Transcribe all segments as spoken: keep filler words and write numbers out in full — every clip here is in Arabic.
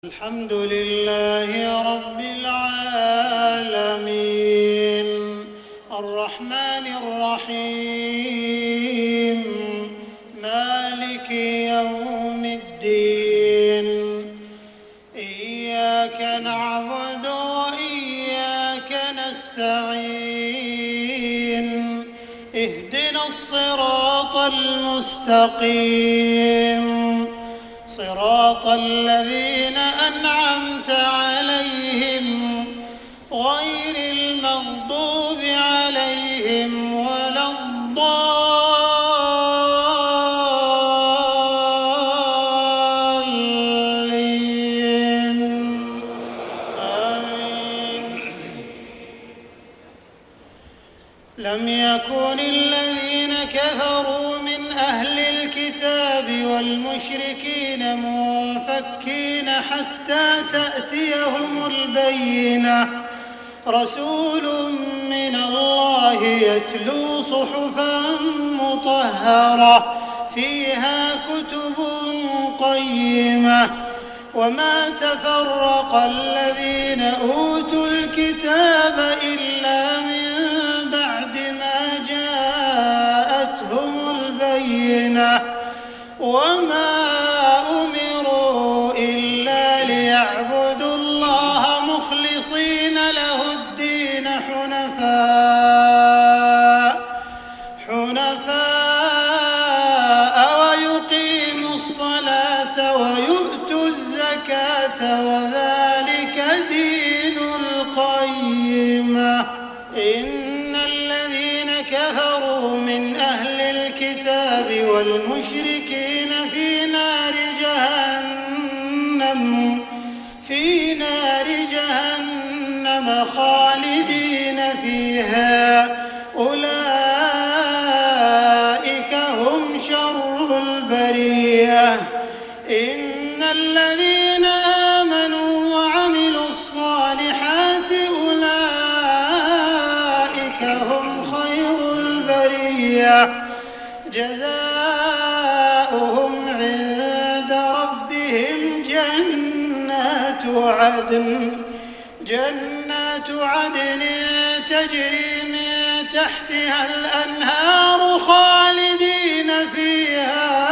الحمد لله رب العالمين الرحمن الرحيم مالك يوم الدين إياك نعبد وإياك نستعين اهدنا الصراط المستقيم صراط الذين أنعمت عليهم غير المغضوب عليهم ولا الضالين آمين. لم يكن الذين كفروا من أهل الكتاب والمشركين منفكين حتى تأتيهم البينة رسول من الله يتلو صحفا مطهرة فيها كتب قيمة وما تفرق الذين أوتوا الكتاب إلا من بعد ما جاءتهم البينة وما أمروا إلا ليعبدوا الله مخلصين له الدين حنفاء حنفاء ويقيموا الصلاة ويؤتوا الزكاة وذلك دين القيمة. إن الذين كفروا من أهل الكتاب والمشركين في نار جهنم في نار جهنم خالدين فيها أولئك هم شر البرية. إن الذين آمنوا وعملوا الصالحات أولئك هم خير البرية جزاؤهم عند ربهم جنات عدن جنات عدن تجري من تحتها الأنهار خالدين فيها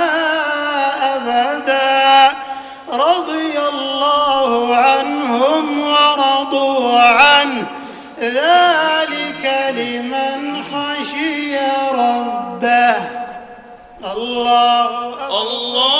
أبدا رضي الله عنهم ورضوا عنه ذلك لمن خشي ربه. الله أكبر.